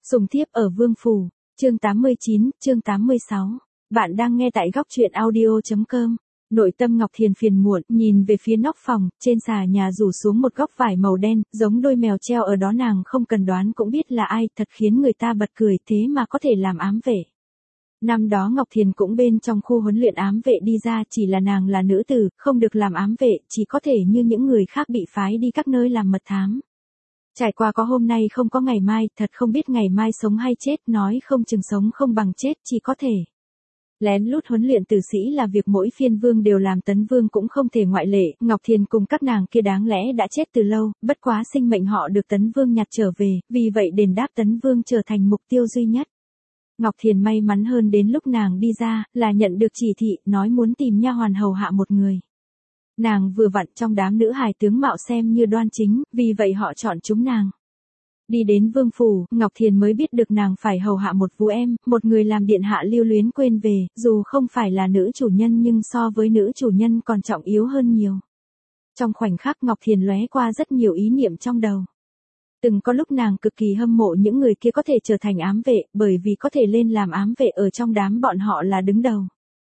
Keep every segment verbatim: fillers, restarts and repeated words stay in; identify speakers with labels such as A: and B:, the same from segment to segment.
A: Sùng thiếp ở Vương Phủ, chương tám mươi chín, chương tám mươi sáu. Bạn đang nghe tại góc truyện audio.com. Nội tâm Ngọc Thiền phiền muộn, nhìn về phía nóc phòng, trên xà nhà rủ xuống một góc vải màu đen, giống đôi mèo treo ở đó, nàng không cần đoán cũng biết là ai, thật khiến người ta bật cười, thế mà có thể làm ám vệ. Năm đó Ngọc Thiền cũng bên trong khu huấn luyện ám vệ đi ra, chỉ là nàng là nữ tử, không được làm ám vệ, chỉ có thể như những người khác bị phái đi các nơi làm mật thám. Trải qua có hôm nay không có ngày mai, thật không biết ngày mai sống hay chết, nói không chừng sống không bằng chết, chỉ có thể lén lút huấn luyện tử sĩ là việc mỗi phiên vương đều làm, Tấn Vương cũng không thể ngoại lệ. Ngọc Thiền cùng các nàng kia đáng lẽ đã chết từ lâu, bất quá sinh mệnh họ được Tấn Vương nhặt trở về, vì vậy đền đáp Tấn Vương trở thành mục tiêu duy nhất. Ngọc Thiền may mắn hơn, đến lúc nàng đi ra, là nhận được chỉ thị, nói muốn tìm nha hoàn hầu hạ một người. Nàng vừa vặn trong đám nữ hài tướng mạo xem như đoan chính, vì vậy họ chọn chúng nàng. Đi đến Vương Phủ, Ngọc Thiền mới biết được nàng phải hầu hạ một vũ em, một người làm điện hạ lưu luyến quên về, dù không phải là nữ chủ nhân nhưng so với nữ chủ nhân còn trọng yếu hơn nhiều. Trong khoảnh khắc Ngọc Thiền lóe qua rất nhiều ý niệm trong đầu. Từng có lúc nàng cực kỳ hâm mộ những người kia có thể trở thành ám vệ, bởi vì có thể lên làm ám vệ ở trong đám bọn họ là đứng đầu.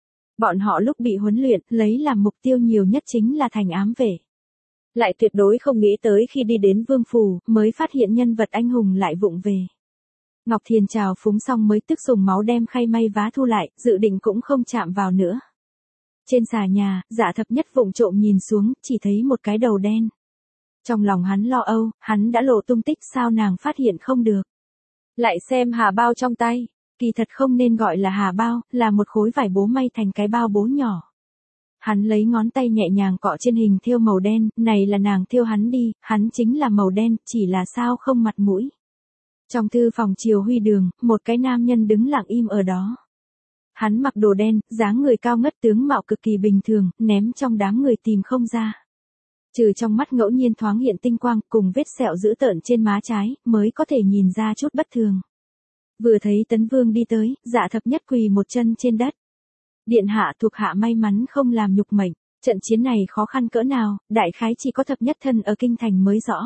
A: Bọn họ lúc bị huấn luyện, lấy làm mục tiêu nhiều nhất chính là thành ám vệ. Lại tuyệt đối không nghĩ tới khi đi đến Vương Phủ, mới phát hiện nhân vật anh hùng lại vụng về. Ngọc Thiền trào phúng xong mới tức dùng máu đem khay may vá thu lại, dự định cũng không chạm vào nữa. Trên xà nhà, Dạ Thập Nhất vụng trộm nhìn xuống, chỉ thấy một cái đầu đen. Trong lòng hắn lo âu, hắn đã lộ tung tích, sao nàng phát hiện không được. Lại xem hà bao trong tay. Kỳ thật không nên gọi là hà bao, là một khối vải bố may thành cái bao bố nhỏ. Hắn lấy ngón tay nhẹ nhàng cọ trên hình thêu màu đen, này là nàng thêu hắn đi, hắn chính là màu đen, chỉ là sao không mặt mũi. Trong thư phòng Triều Huy Đường, một cái nam nhân đứng lặng im ở đó. Hắn mặc đồ đen, dáng người cao ngất, tướng mạo cực kỳ bình thường, ném trong đám người tìm không ra. Trừ trong mắt ngẫu nhiên thoáng hiện tinh quang, cùng vết sẹo dữ tợn trên má trái, mới có thể nhìn ra chút bất thường. Vừa thấy Tấn Vương đi tới, Dạ Thập Nhất quỳ một chân trên đất. Điện hạ, thuộc hạ may mắn không làm nhục mệnh, trận chiến này khó khăn cỡ nào, đại khái chỉ có Thập Nhất thân ở kinh thành mới rõ.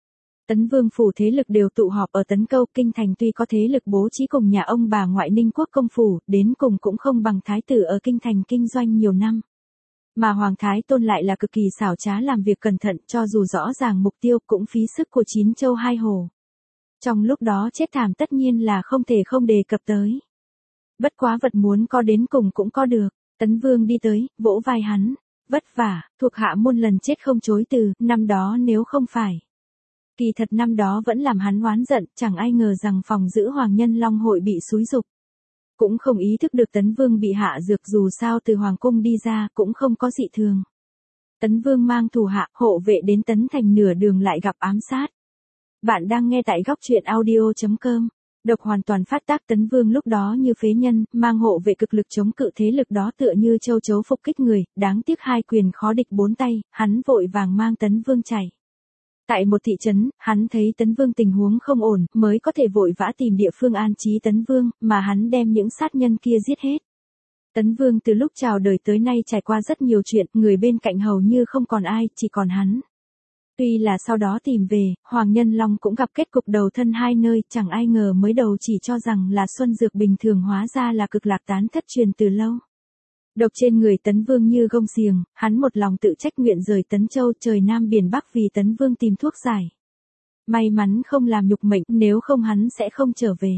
A: Tấn Vương phủ thế lực đều tụ họp ở Tấn Câu, kinh thành tuy có thế lực bố trí cùng nhà ông bà ngoại Ninh Quốc công phủ, đến cùng cũng không bằng thái tử ở kinh thành kinh doanh nhiều năm. Mà Hoàng Thái Tôn lại là cực kỳ xảo trá, làm việc cẩn thận, cho dù rõ ràng mục tiêu cũng phí sức của chín châu hai hồ. Trong lúc đó chết thảm tất nhiên là không thể không đề cập tới. Bất quá vật muốn có đến cùng cũng có được. Tấn Vương đi tới, vỗ vai hắn. Vất vả, thuộc hạ muôn lần chết không chối từ, năm đó nếu không phải. Kỳ thật năm đó vẫn làm hắn oán giận, chẳng ai ngờ rằng phòng giữ Hoàng Nhân Long hội bị xúi giục. Cũng không ý thức được Tấn Vương bị hạ dược, dù sao từ Hoàng cung đi ra cũng không có dị thường. Tấn Vương mang thủ hạ, hộ vệ đến Tấn Thành, nửa đường lại gặp ám sát. Bạn đang nghe tại góc truyện audio.com. Độc hoàn toàn phát tác, Tấn Vương lúc đó như phế nhân, mang hộ vệ cực lực chống cự thế lực đó tựa như châu chấu phục kích người, đáng tiếc hai quyền khó địch bốn tay, hắn vội vàng mang Tấn Vương chạy. Tại một thị trấn, hắn thấy Tấn Vương tình huống không ổn, mới có thể vội vã tìm địa phương an trí Tấn Vương, mà hắn đem những sát nhân kia giết hết. Tấn Vương từ lúc chào đời tới nay trải qua rất nhiều chuyện, người bên cạnh hầu như không còn ai, chỉ còn hắn. Tuy là sau đó tìm về, Hoàng Nhân Long cũng gặp kết cục đầu thân hai nơi, chẳng ai ngờ mới đầu chỉ cho rằng là xuân dược bình thường, hóa ra là cực lạc tán thất truyền từ lâu. Độc trên người Tấn Vương như gông xiềng, hắn một lòng tự trách nguyện rời Tấn Châu trời Nam biển Bắc vì Tấn Vương tìm thuốc giải. May mắn không làm nhục mệnh, nếu không hắn sẽ không trở về.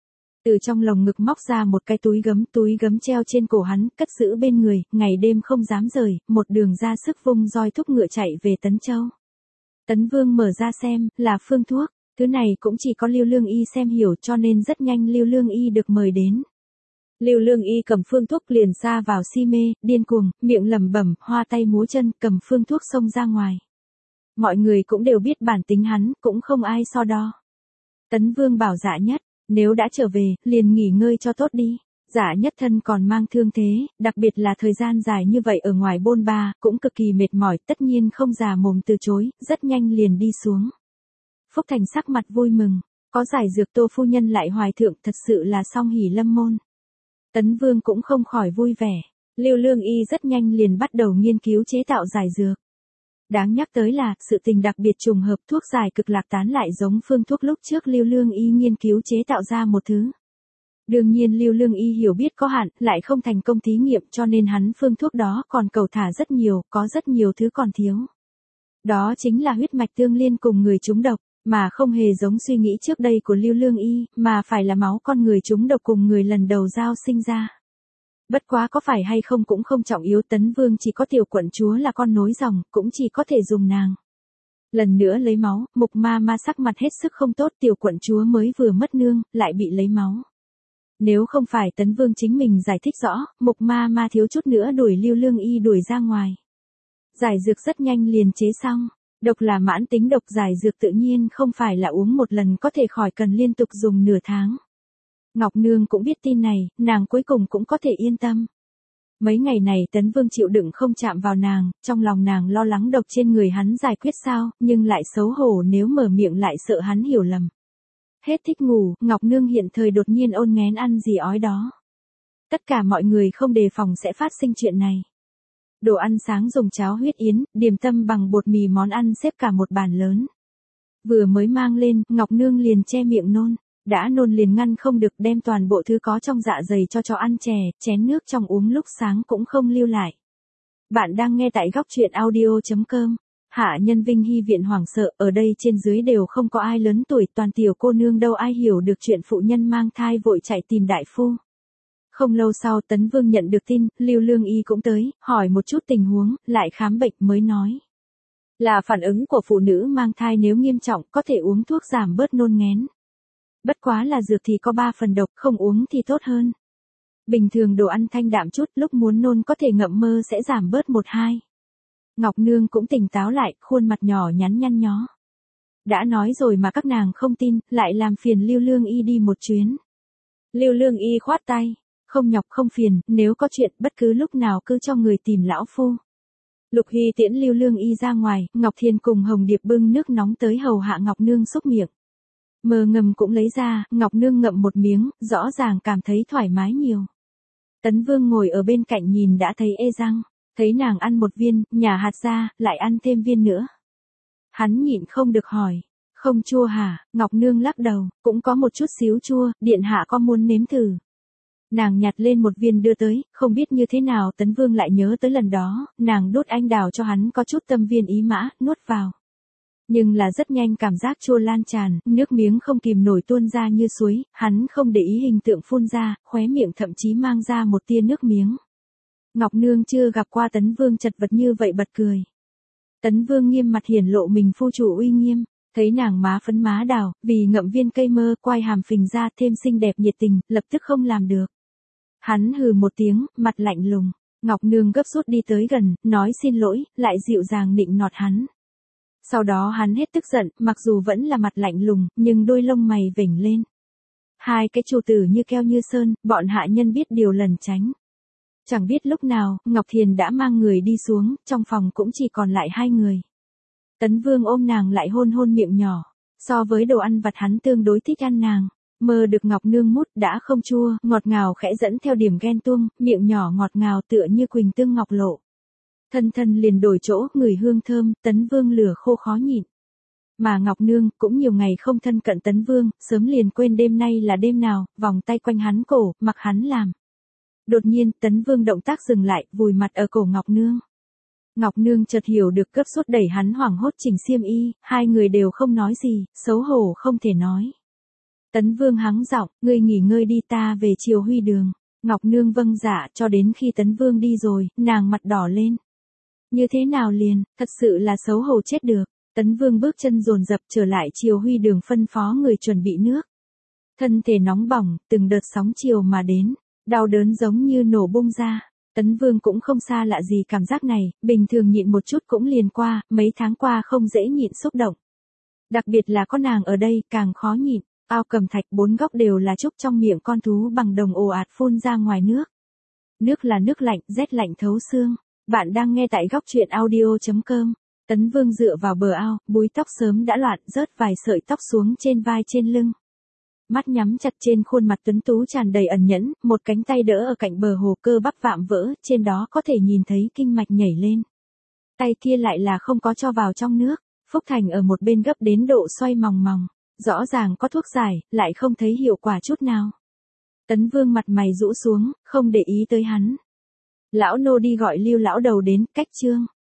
A: Từ trong lồng ngực móc ra một cái túi gấm, túi gấm treo trên cổ hắn, cất giữ bên người, ngày đêm không dám rời, một đường ra sức vung roi thúc ngựa chạy về Tấn Châu. Tấn Vương mở ra xem, là phương thuốc, thứ này cũng chỉ có Lưu Lương Y xem hiểu, cho nên rất nhanh Lưu Lương Y được mời đến. Lưu Lương Y cầm phương thuốc liền ra vào si mê, điên cuồng, miệng lẩm bẩm, hoa tay múa chân, cầm phương thuốc xông ra ngoài. Mọi người cũng đều biết bản tính hắn, cũng không ai so đo. Tấn Vương bảo Dạ Nhất, nếu đã trở về, liền nghỉ ngơi cho tốt đi. Dạ Nhất thân còn mang thương thế, đặc biệt là thời gian dài như vậy ở ngoài bôn ba, cũng cực kỳ mệt mỏi, tất nhiên không già mồm từ chối, rất nhanh liền đi xuống. Phúc Thành sắc mặt vui mừng, có giải dược Tô phu nhân lại hoài thượng, thật sự là song hỷ lâm môn. Tấn Vương cũng không khỏi vui vẻ, Lưu Lương Y rất nhanh liền bắt đầu nghiên cứu chế tạo giải dược. Đáng nhắc tới là, sự tình đặc biệt trùng hợp thuốc giải cực lạc tán lại giống phương thuốc lúc trước Lưu Lương Y nghiên cứu chế tạo ra một thứ. Đương nhiên Lưu Lương Y hiểu biết có hạn, lại không thành công thí nghiệm cho nên hắn phương thuốc đó còn cầu thả rất nhiều, có rất nhiều thứ còn thiếu. Đó chính là huyết mạch tương liên cùng người trúng độc, mà không hề giống suy nghĩ trước đây của Lưu Lương Y, mà phải là máu con người trúng độc cùng người lần đầu giao sinh ra. Bất quá có phải hay không cũng không trọng yếu, Tấn Vương chỉ có tiểu quận chúa là con nối dòng, cũng chỉ có thể dùng nàng. Lần nữa lấy máu, Mục Ma Ma sắc mặt hết sức không tốt, tiểu quận chúa mới vừa mất nương, lại bị lấy máu. Nếu không phải Tấn Vương chính mình giải thích rõ, Mục Ma Ma thiếu chút nữa đuổi Lưu Lương Y đuổi ra ngoài. Giải dược rất nhanh liền chế xong, độc là mãn tính độc, giải dược tự nhiên không phải là uống một lần có thể khỏi, cần liên tục dùng nửa tháng. Ngọc Nương cũng biết tin này, nàng cuối cùng cũng có thể yên tâm. Mấy ngày này Tấn Vương chịu đựng không chạm vào nàng, trong lòng nàng lo lắng độc trên người hắn giải quyết sao, nhưng lại xấu hổ nếu mở miệng lại sợ hắn hiểu lầm. Hết thích ngủ, Ngọc Nương hiện thời đột nhiên ôn nghén ăn gì ói đó. Tất cả mọi người không đề phòng sẽ phát sinh chuyện này. Đồ ăn sáng dùng cháo huyết yến, điềm tâm bằng bột mì, món ăn xếp cả một bàn lớn. Vừa mới mang lên, Ngọc Nương liền che miệng nôn. Đã nôn liền ngăn không được, đem toàn bộ thứ có trong dạ dày cho chó ăn chè, chén nước trong uống lúc sáng cũng không lưu lại. Bạn đang nghe tại góc truyện audio chấm com. Hạ nhân Vinh Hy viện hoảng sợ, ở đây trên dưới đều không có ai lớn tuổi, toàn tiểu cô nương đâu ai hiểu được chuyện phụ nhân mang thai vội chạy tìm đại phu. Không lâu sau Tấn Vương nhận được tin, Lưu Lương Y cũng tới, hỏi một chút tình huống, lại khám bệnh mới nói. Là phản ứng của phụ nữ mang thai, nếu nghiêm trọng có thể uống thuốc giảm bớt nôn nghén. Bất quá là dược thì có ba phần độc, không uống thì tốt hơn. Bình thường đồ ăn thanh đạm chút, lúc muốn nôn có thể ngậm mơ sẽ giảm bớt một hai. Ngọc Nương cũng tỉnh táo lại, khuôn mặt nhỏ nhắn nhăn nhó. Đã nói rồi mà các nàng không tin, lại làm phiền Lưu Lương Y đi một chuyến. Lưu Lương Y khoát tay, không nhọc không phiền, nếu có chuyện bất cứ lúc nào cứ cho người tìm lão phu. Lục Hy tiễn Lưu Lương Y ra ngoài, Ngọc Thiền cùng Hồng Điệp bưng nước nóng tới hầu hạ Ngọc Nương xúc miệng. Mơ ngầm cũng lấy ra, Ngọc Nương ngậm một miếng, rõ ràng cảm thấy thoải mái nhiều. Tấn Vương ngồi ở bên cạnh nhìn đã thấy ê răng, thấy nàng ăn một viên, nhả hạt ra, lại ăn thêm viên nữa. Hắn nhịn không được hỏi, không chua hả? Ngọc Nương lắc đầu, cũng có một chút xíu chua, điện hạ có muốn nếm thử. Nàng nhặt lên một viên đưa tới, không biết như thế nào Tấn Vương lại nhớ tới lần đó, nàng đốt anh đào cho hắn có chút tâm viên ý mã, nuốt vào. Nhưng là rất nhanh cảm giác chua lan tràn, nước miếng không kìm nổi tuôn ra như suối, hắn không để ý hình tượng phun ra, khóe miệng thậm chí mang ra một tia nước miếng. Ngọc Nương chưa gặp qua Tấn Vương chật vật như vậy bật cười. Tấn Vương nghiêm mặt hiển lộ mình phu chủ uy nghiêm, thấy nàng má phấn má đào, vì ngậm viên cây mơ, quai hàm phình ra thêm xinh đẹp nhiệt tình, lập tức không làm được. Hắn hừ một tiếng, mặt lạnh lùng, Ngọc Nương gấp rút đi tới gần, nói xin lỗi, lại dịu dàng nịnh nọt hắn. Sau đó hắn hết tức giận, mặc dù vẫn là mặt lạnh lùng, nhưng đôi lông mày vểnh lên. Hai cái chủ tử như keo như sơn, bọn hạ nhân biết điều lẩn tránh. Chẳng biết lúc nào, Ngọc Thiền đã mang người đi xuống, trong phòng cũng chỉ còn lại hai người. Tấn Vương ôm nàng lại hôn hôn miệng nhỏ, so với đồ ăn vặt hắn tương đối thích ăn nàng. Mơ được Ngọc Nương mút đã không chua, ngọt ngào khẽ dẫn theo điểm ghen tuông, miệng nhỏ ngọt ngào tựa như quỳnh tương ngọc lộ. Thân thân liền đổi chỗ, người hương thơm, Tấn Vương lửa khô khó nhịn. Mà Ngọc Nương cũng nhiều ngày không thân cận Tấn Vương, sớm liền quên đêm nay là đêm nào, vòng tay quanh hắn cổ, mặc hắn làm. Đột nhiên, Tấn Vương động tác dừng lại, vùi mặt ở cổ Ngọc Nương. Ngọc Nương chợt hiểu được, cấp sốt đẩy hắn hoảng hốt chỉnh xiêm y, hai người đều không nói gì, xấu hổ không thể nói. Tấn Vương hắng giọng, ngươi nghỉ ngơi đi, ta về Triều Huy đường. Ngọc Nương vâng dạ, cho đến khi Tấn Vương đi rồi, nàng mặt đỏ lên. Như thế nào liền, thật sự là xấu hổ chết được. Tấn Vương bước chân dồn dập trở lại Triều Huy đường, phân phó người chuẩn bị nước. Thân thể nóng bỏng, từng đợt sóng chiều mà đến, đau đớn giống như nổ bung ra. Tấn Vương cũng không xa lạ gì cảm giác này, bình thường nhịn một chút cũng liền qua, mấy tháng qua không dễ nhịn xúc động. Đặc biệt là có nàng ở đây, càng khó nhịn. Ao cầm thạch bốn góc đều là trúc, trong miệng con thú bằng đồng ồ ạt phun ra ngoài nước. Nước là nước lạnh, rét lạnh thấu xương. Bạn đang nghe tại góc truyện audio chấm com. Tấn Vương dựa vào bờ ao, búi tóc sớm đã loạn, rớt vài sợi tóc xuống trên vai trên lưng. Mắt nhắm chặt, trên khuôn mặt tuấn tú tràn đầy ẩn nhẫn, một cánh tay đỡ ở cạnh bờ hồ, cơ bắp vạm vỡ, trên đó có thể nhìn thấy kinh mạch nhảy lên. tay kia lại là không có cho vào trong nước. Phúc Thành ở một bên gấp đến độ xoay mòng mòng, rõ ràng có thuốc giải, lại không thấy hiệu quả chút nào. Tấn Vương mặt mày rũ xuống, không để ý tới hắn. Lão nô đi gọi Lưu lão đầu đến, cách trương.